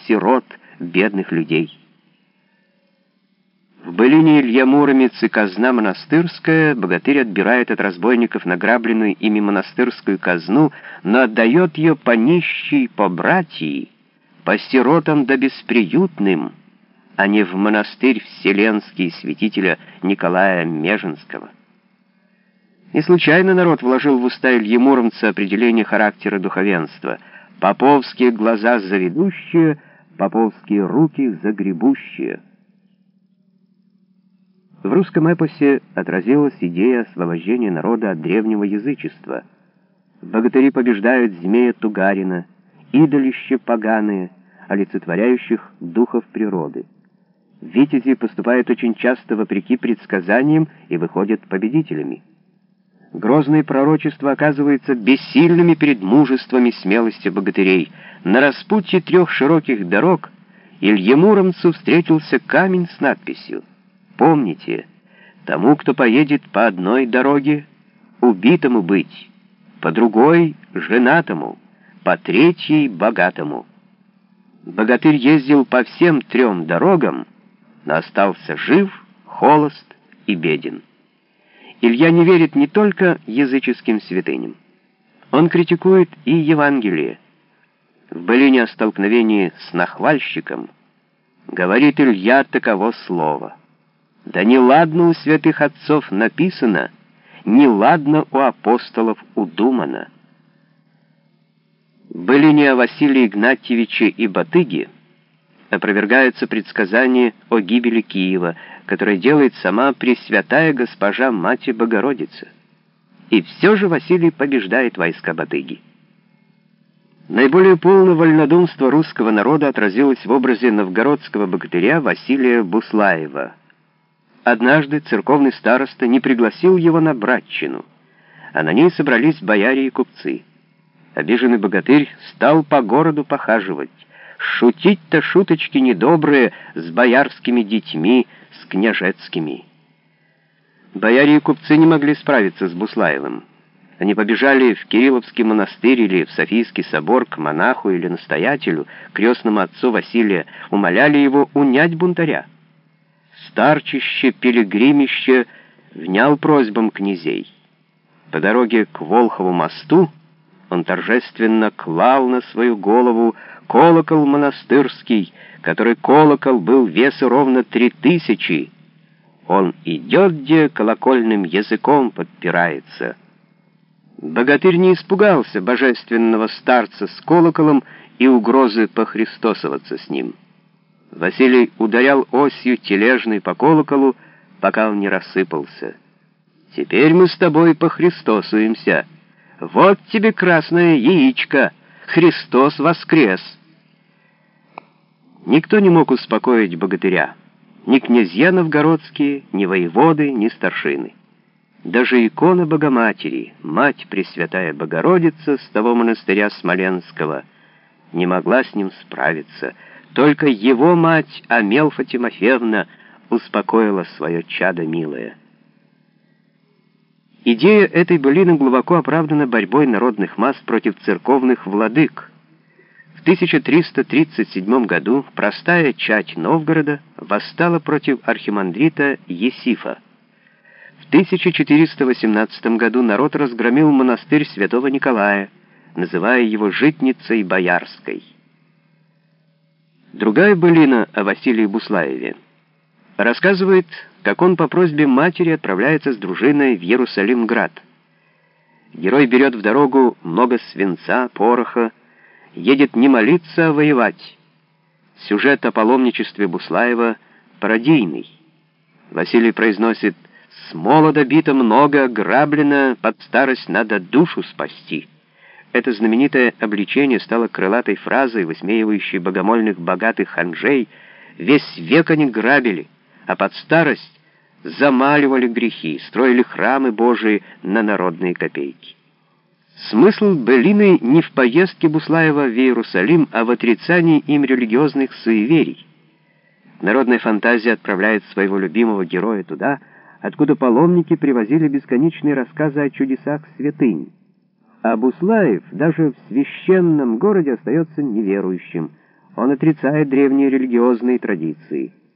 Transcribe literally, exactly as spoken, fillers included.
сирот, бедных людей. В былине Илья Муромец и казна монастырская богатырь отбирает от разбойников награбленную ими монастырскую казну, но отдает ее по нищей, по братьи, по сиротам да бесприютным, а не в монастырь вселенский святителя Николая Меженского. Не случайно народ вложил в уста Ильи Муромца определение характера духовенства: поповские глаза заведущие, поповские руки загребущие. В русском эпосе отразилась идея освобождения народа от древнего язычества. Богатыри побеждают змея Тугарина, идолище поганые, олицетворяющих духов природы. Витязи поступают очень часто вопреки предсказаниям и выходят победителями. Грозные пророчества оказываются бессильными перед мужеством и смелостью богатырей. На распутье трех широких дорог Илье Муромцу встретился камень с надписью: «Помните, тому, кто поедет по одной дороге, убитому быть, по другой — женатому, по третьей — богатому». Богатырь ездил по всем трем дорогам, но остался жив, холост и беден. Илья не верит не только языческим святыням. Он критикует и Евангелие. В былине о столкновении с нахвальщиком говорит Илья таково слово: «Да неладно у святых отцов написано, неладно у апостолов удумано». В былине о Василии Игнатьевиче и Батыге опровергаются предсказания о гибели Киева, которое делает сама Пресвятая Госпожа Мать Богородица. И все же Василий побеждает войска Батыги. Наиболее полное вольнодумство русского народа отразилось в образе новгородского богатыря Василия Буслаева. Однажды церковный староста не пригласил его на братчину, а на ней собрались бояре и купцы. Обиженный богатырь стал по городу похаживать, шутить-то шуточки недобрые с боярскими детьми, с княжецкими. Бояре и купцы не могли справиться с Буслаевым. Они побежали в Кирилловский монастырь или в Софийский собор к монаху или настоятелю, крестному отцу Василия, умоляли его унять бунтаря. Старчище, пилигримище внял просьбам князей. По дороге к Волхову мосту он торжественно клал на свою голову колокол монастырский, который колокол был весу ровно три тысячи. Он идет, где колокольным языком подпирается. Богатырь не испугался божественного старца с колоколом и угрозы похристосоваться с ним. Василий ударял осью тележной по колоколу, пока он не рассыпался. «Теперь мы с тобой похристосуемся. Вот тебе красное яичко! Христос воскрес!» Никто не мог успокоить богатыря. Ни князья новгородские, ни воеводы, ни старшины. Даже икона Богоматери, Мать Пресвятая Богородица с того монастыря Смоленского, не могла с ним справиться. Только его мать, Амелфа Тимофеевна, успокоила свое чадо милое. Идея этой былины глубоко оправдана борьбой народных масс против церковных владык. В тысяча триста тридцать седьмом году простая чать Новгорода восстала против архимандрита Есифа. В тысяча четыреста восемнадцатом году народ разгромил монастырь святого Николая, называя его житницей боярской. Другая былина о Василии Буслаеве рассказывает, как он по просьбе матери отправляется с дружиной в Иерусалим-град. Герой берет в дорогу много свинца, пороха, едет не молиться, а воевать. Сюжет о паломничестве Буслаева пародийный. Василий произносит: «С молода бито много, граблено, под старость надо душу спасти». Это знаменитое обличение стало крылатой фразой, высмеивающей богомольных богатых ханжей. Весь век они грабили, а под старость замаливали грехи, строили храмы Божии на народные копейки. Смысл былины не в поездке Буслаева в Иерусалим, а в отрицании им религиозных суеверий. Народная фантазия отправляет своего любимого героя туда, откуда паломники привозили бесконечные рассказы о чудесах святынь. А Буслаев даже в священном городе остается неверующим. Он отрицает древние религиозные традиции.